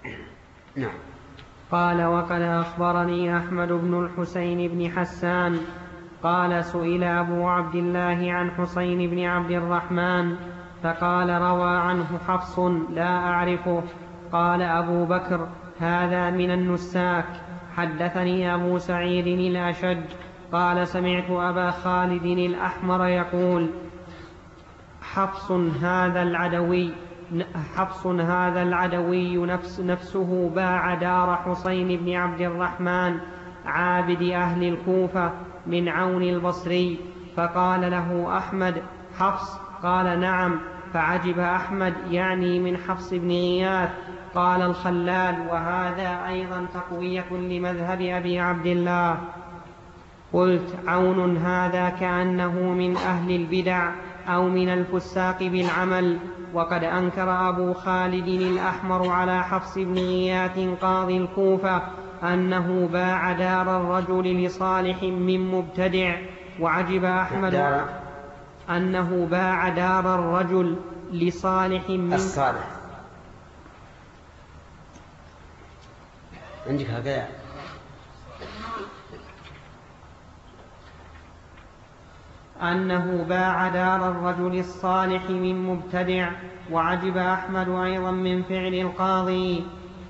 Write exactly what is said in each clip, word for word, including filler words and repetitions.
نعم. قال وقد أخبرني أحمد بن الحسين بن حسان قال سئل أبو عبد الله عن حسين بن عبد الرحمن فقال روى عنه حفص لا أعرفه. قال أبو بكر هذا من النساك. حدثني أبو سعيد الأشج قال سمعت أبا خالد الأحمر يقول حفص هذا العدوي حفص هذا العدوي نفس نفسه باع دار حسين بن عبد الرحمن عابد أهل الكوفة من عون البصري. فقال له أحمد حفص؟ قال نعم. فعجب أحمد يعني من حفص بن غياث. قال الخلال وهذا أيضا تقوية لمذهب أبي عبد الله. قلت عون هذا كأنه من أهل البدع أو من الفساق بالعمل. وقد أنكر أبو خالد الأحمر على حفص بن غياث قاضي الكوفة أنه باع دار الرجل لصالح من مبتدع. وعجب أحمد أنه باع دار الرجل لصالح من الصالح. عندك هكذا أنه باع دار الرجل الصالح من مبتدع. وعجب أحمد أيضا من فعل القاضي.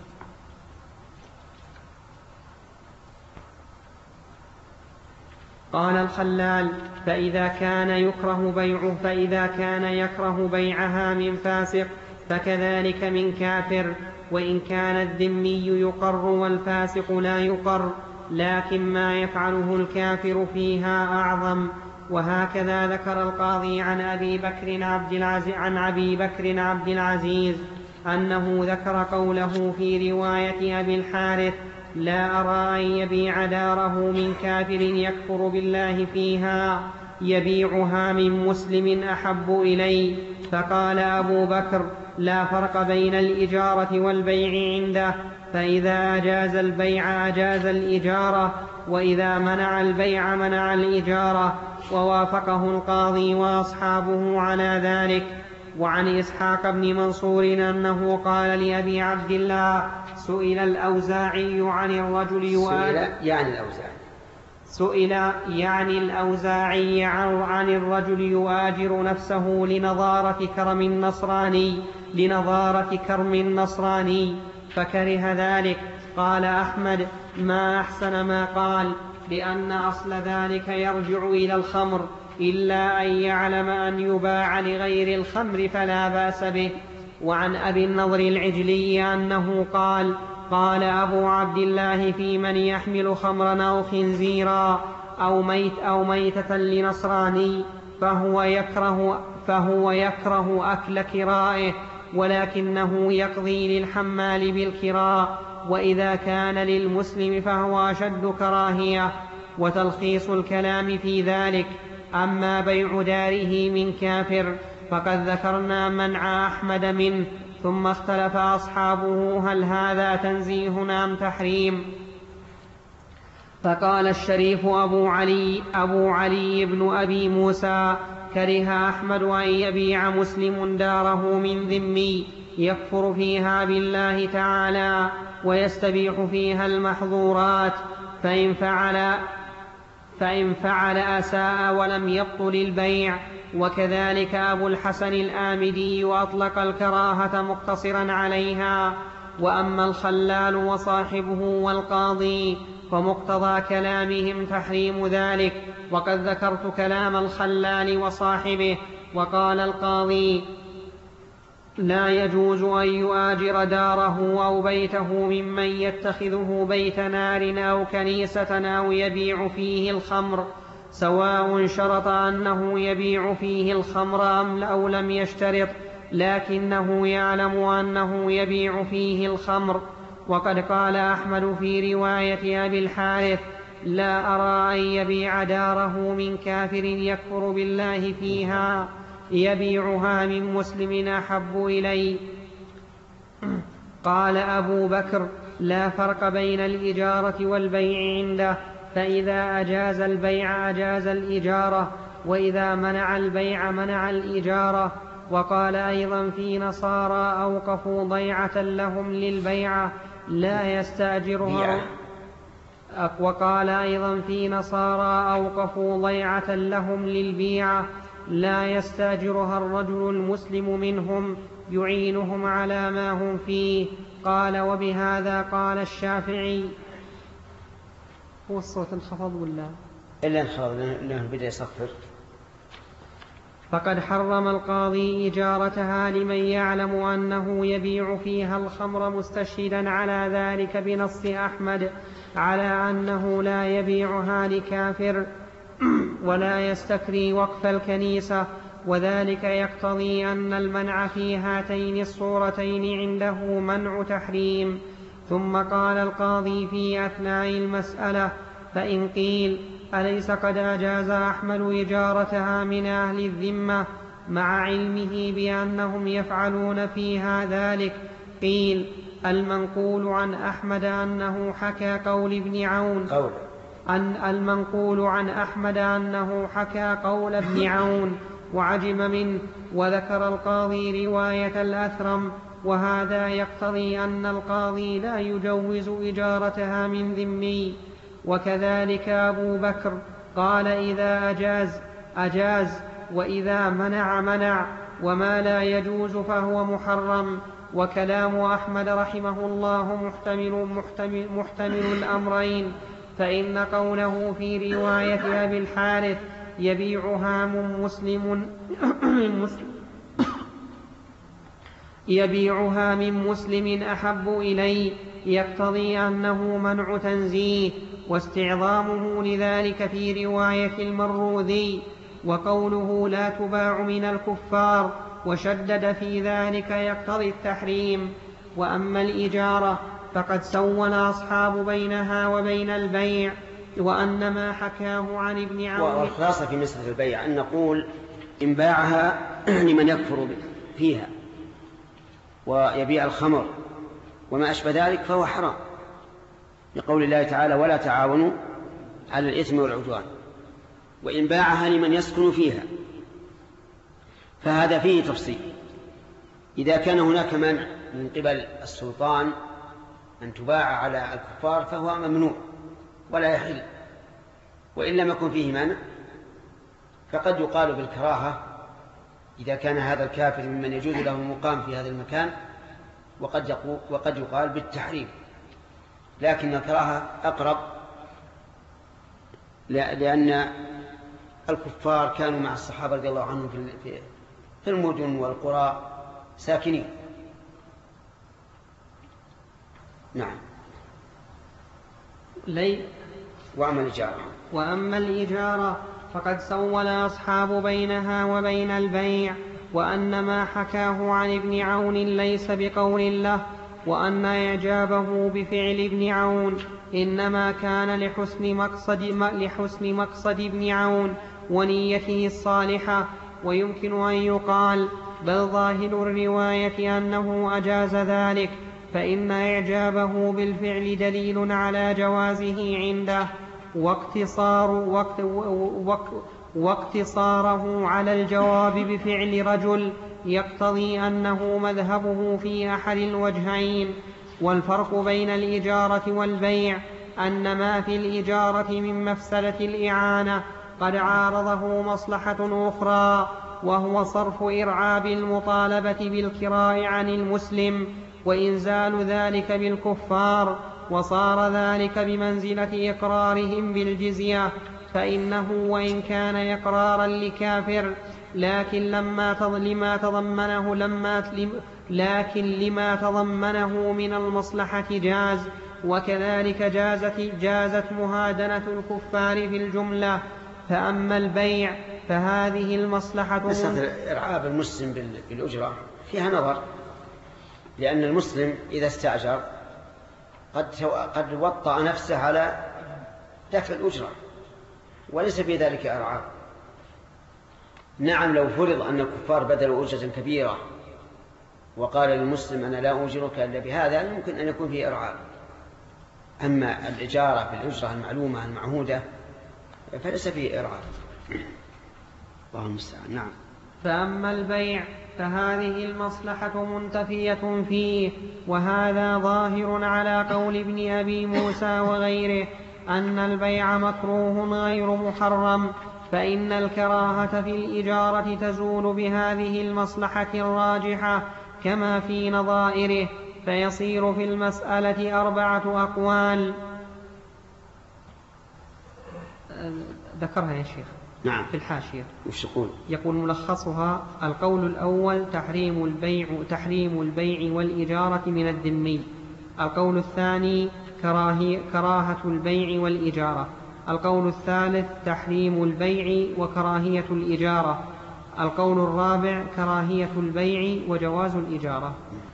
قال الخلال فإذا كان يكره بيعه فإذا كان يكره بيعها من فاسق فكذلك من كافر. وإن كان الذمي يقر والفاسق لا يقر لكن ما يفعله الكافر فيها أعظم. وهكذا ذكر القاضي عن أبي بكر عبد العزيز, عن أبي بكر عبد العزيز أنه ذكر قوله في رواية أبي الحارث لا أرى أن يبيع داره من كافر يكفر بالله فيها يبيعها من مسلم أحب إلي. فقال أبو بكر لا فرق بين الإجارة والبيع عنده. فإذا أجاز البيع أجاز الإجارة وإذا منع البيع منع الإجارة. ووافقه القاضي وأصحابه على ذلك. وعن إسحاق بن منصور أنه قال لأبي عبد الله سئل الأوزاعي عن الرجل يؤاجر يعني الأوزاعي سئل يعني الأوزاعي عن الرجل يؤاجر نفسه لنظارة كرم النصراني لنظارة كرم النصراني فكره ذلك. قال أحمد ما أحسن ما قال لأن أصل ذلك يرجع إلى الخمر إلا أن يعلم أن يباع لغير الخمر فلا بأس به. وعن أبي النضر العجلي أنه قال قال أبو عبد الله في من يحمل خمرا أو خنزيرا أو, ميت أو ميتة لنصراني فهو يكره, فهو يكره أكل كرائه ولكنه يقضي للحمال بالكراء. وإذا كان للمسلم فهو أشد كراهية. وتلخيص الكلام في ذلك أما بيع داره من كافر فقد ذكرنا منع أحمد منه. ثم اختلف أصحابه هل هذا تنزيه أم تحريم. فقال الشريف أبو علي, أبو علي بن أبي موسى كره أحمد أن يبيع مسلم داره من ذمي يكفر فيها بالله تعالى ويستبيح فيها المحظورات فإن فعل, فإن فعل أساء ولم يبطل البيع. وكذلك أبو الحسن الآمدي وأطلق الكراهة مقتصرا عليها. وأما الخلال وصاحبه والقاضي فمقتضى كلامهم تحريم ذلك. وقد ذكرت كلام الخلال وصاحبه. وقال القاضي لا يجوز أن يؤاجر داره أو بيته ممن يتخذه بيت نار أو كنيسة أو يبيع فيه الخمر سواء شرط أنه يبيع فيه الخمر أم أو لم يشترط لكنه يعلم أنه يبيع فيه الخمر. وقد قال أحمد في رواية أبي الحارث لا أرى أن يبيع داره من كافر يكفر بالله فيها يبيعها من مسلم أحب إلي. قال أبو بكر لا فرق بين الإجارة والبيع عنده. فإذا أجاز البيع أجاز الإجارة وإذا منع البيع منع الإجارة. وقال أيضا في نصارى أوقفوا ضيعة لهم للبيعة لا يستأجرها. وقال أيضا في نصارى أوقفوا ضيعة لهم للبيعة لا يستأجرها الرجل المسلم منهم يعينهم على ما هم فيه. قال وبهذا قال الشافعي. هو الصوت انخفض ولا؟ إلا انخفض لأنه بدأ يصفر. فقد حرم القاضي إجارتها لمن يعلم أنه يبيع فيها الخمر مستشهدا على ذلك بنص أحمد على أنه لا يبيعها لكافر ولا يستكري وقف الكنيسة، وذلك يقتضي أن المنع في هاتين الصورتين عنده منع تحريم. ثم قال القاضي في أثناء المسألة: فإن قيل أليس قد أجاز أحمد إجارتها من أهل الذمة مع علمه بأنهم يفعلون فيها ذلك؟ قيل: المنقول عن أحمد أنه حكى قول ابن عون قول أن المنقول عن أحمد أنه حكى قول ابن عون وعجم منه، وذكر القاضي رواية الأثرم، وهذا يقتضي أن القاضي لا يجوز إجارتها من ذمي. وكذلك أبو بكر قال: إذا أجاز أجاز وإذا منع منع، وما لا يجوز فهو محرم. وكلام أحمد رحمه الله محتمل, محتمل, محتمل الأمرين، فإن قوله في رواية أبي الحارث يبيعها من مسلم يبيعها من مسلم أحب إلي يقتضي أنه منع تنزيه واستعظامه لذلك في رواية المروذي. وقوله لا تباع من الكفار وشدد في ذلك يقتضي التحريم. وأما الإجارة فقد سول أصحاب بينها وبين البيع، وأن ما حكاه عن ابن عون. والخلاصة في مسألة البيع أن نقول إن باعها لمن يكفر فيها ويبيع الخمر وما أشبه ذلك فهو حرام، لقول الله تعالى: ولا تعاونوا على الإثم والعدوان. وإن باعها لمن يسكن فيها فهذا فيه تفصيل. إذا كان هناك منع من قبل السلطان أن تباع على الكفار فهو ممنوع ولا يحل. وإن لم يكن فيه منع فقد يقال بالكراهة إذا كان هذا الكافر ممن يجوز له المقام في هذا المكان، وقد يقول, وقد يقال بالتحريم، لكن الكراهة أقرب، لأن الكفار كانوا مع الصحابة رضي الله عنهم في المدن والقرى ساكنين. نعم. لي وأما الإجارة وأما الإجارة فقد سول أصحاب بينها وبين البيع، وأن ما حكاه عن ابن عون ليس بقول له، وأن إعجابه بفعل ابن عون إنما كان لحسن مقصد, لحسن مقصد ابن عون ونيته الصالحة. ويمكن أن يقال بل ظاهر الرواية أنه أجاز ذلك، فإن إعجابه بالفعل دليل على جوازه عنده، واقتصار وقت وقت واقتصاره على الجواب بفعل رجل يقتضي أنه مذهبه في أحد الوجهين. والفرق بين الإجارة والبيع أن ما في الإجارة من مفسدة الإعانة قد عارضه مصلحة أخرى، وهو صرف إرعاب المطالبة بالكراء عن المسلم وإنزال ذلك بالكفار، وصار ذلك بمنزلة إقرارهم بالجزية، فإنه وإن كان إقرارا لكافر لكن لما لما تضمنه لما لكن لما تضمنه من المصلحة جاز. وكذلك جازت, جازت مهادنة الكفار في الجملة. فأما البيع فهذه المصلحة مسألة إرعاب المسلم بالأجرة فيها نظر، لأن المسلم إذا استأجر قد, قد وطأ نفسه على دفع الأجرة وليس في ذلك إرعاب. نعم، لو فرض أن الكفار بدلوا أجرة كبيرة وقال للمسلم أنا لا أجرك إلا بهذا يمكن أن يكون فيه إرعاب. أما الإجارة بالأجرة المعلومة المعهودة فليس فيه إرعاب. الله المستعان. نعم. فأما البيع فهذه المصلحة منتفية فيه. وهذا ظاهر على قول ابن أبي موسى وغيره أن البيع مكروه غير محرم، فإن الكراهة في الإجارة تزول بهذه المصلحة الراجحة كما في نظائره، فيصير في المسألة أربعة أقوال. ذكرها يا شيخ نعم في الحاشية. وش يقول؟ يقول ملخصها: القول الأول تحريم البيع, تحريم البيع والإجارة من الذمي. القول الثاني كراهة البيع والإجارة. القول الثالث تحريم البيع وكراهية الإجارة. القول الرابع كراهية البيع وجواز الإجارة.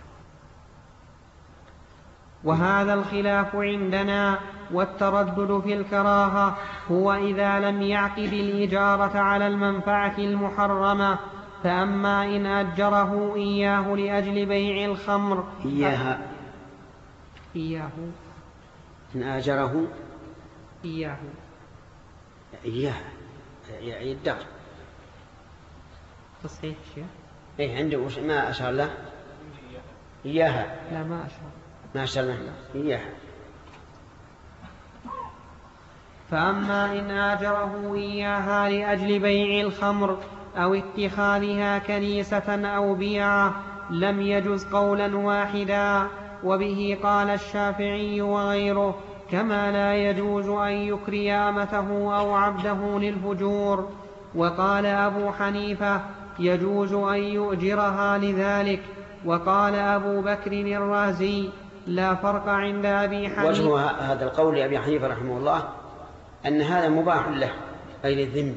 وهذا الخلاف عندنا، والتردد في الكراهة هو إذا لم يعقد الإجارة على المنفعة المحرمة. فأما إن أجره إياه لأجل بيع الخمر إياها إياه إن آجره إياه إياها يدغ تصحيح شيء إيه عنده وش ما أشار له إياها لا ما أشار ما أشار له إياها. فأما إن آجره إياها لأجل بيع الخمر أو اتخاذها كنيسة أو بيعة لم يجز قولا واحدا، وبه قال الشافعي وغيره، كما لا يجوز أن يكري أمته أو عبده للفجور. وقال أبو حنيفة يجوز أن يؤجرها لذلك. وقال أبو بكر الرازي لا فرق عند أبي حنيفة. وجه هذا القول لأبي حنيفة رحمه الله أن هذا مباح له أي للذم،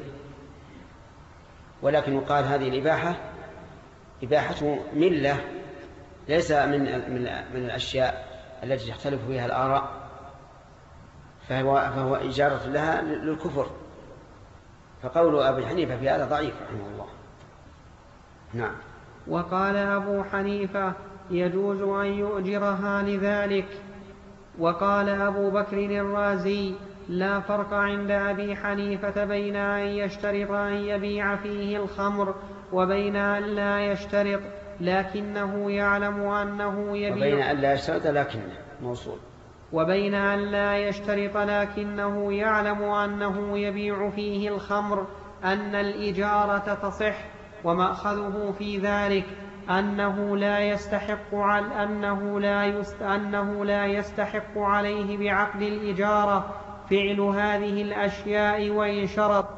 ولكن يقال هذه الإباحة إباحة ملة ليس من من الأشياء التي تختلف فيها الآراء، فهو, فهو إجارة لها للكفر. فقول أبي حنيفة في هذا ضعيف رحمه الله. نعم. وقال أبو حنيفة يجوز أن يؤجرها لذلك. وقال أبو بكر الرازي لا فرق عند أبي حنيفة بين أن يشترط أن يبيع فيه الخمر وبين أن لا يشترط لكنه يعلم أنه يبيع وبين أن لا يشترط لكنه موصول وبين أن لا يشترط لكنه يعلم أنه يبيع فيه الخمر أن الإجارة تصح. ومأخذه في ذلك أنه لا يستحق على أنه لا يست أنه لا يستحق عليه بعقد الإجارة فعل هذه الأشياء وإن شرط.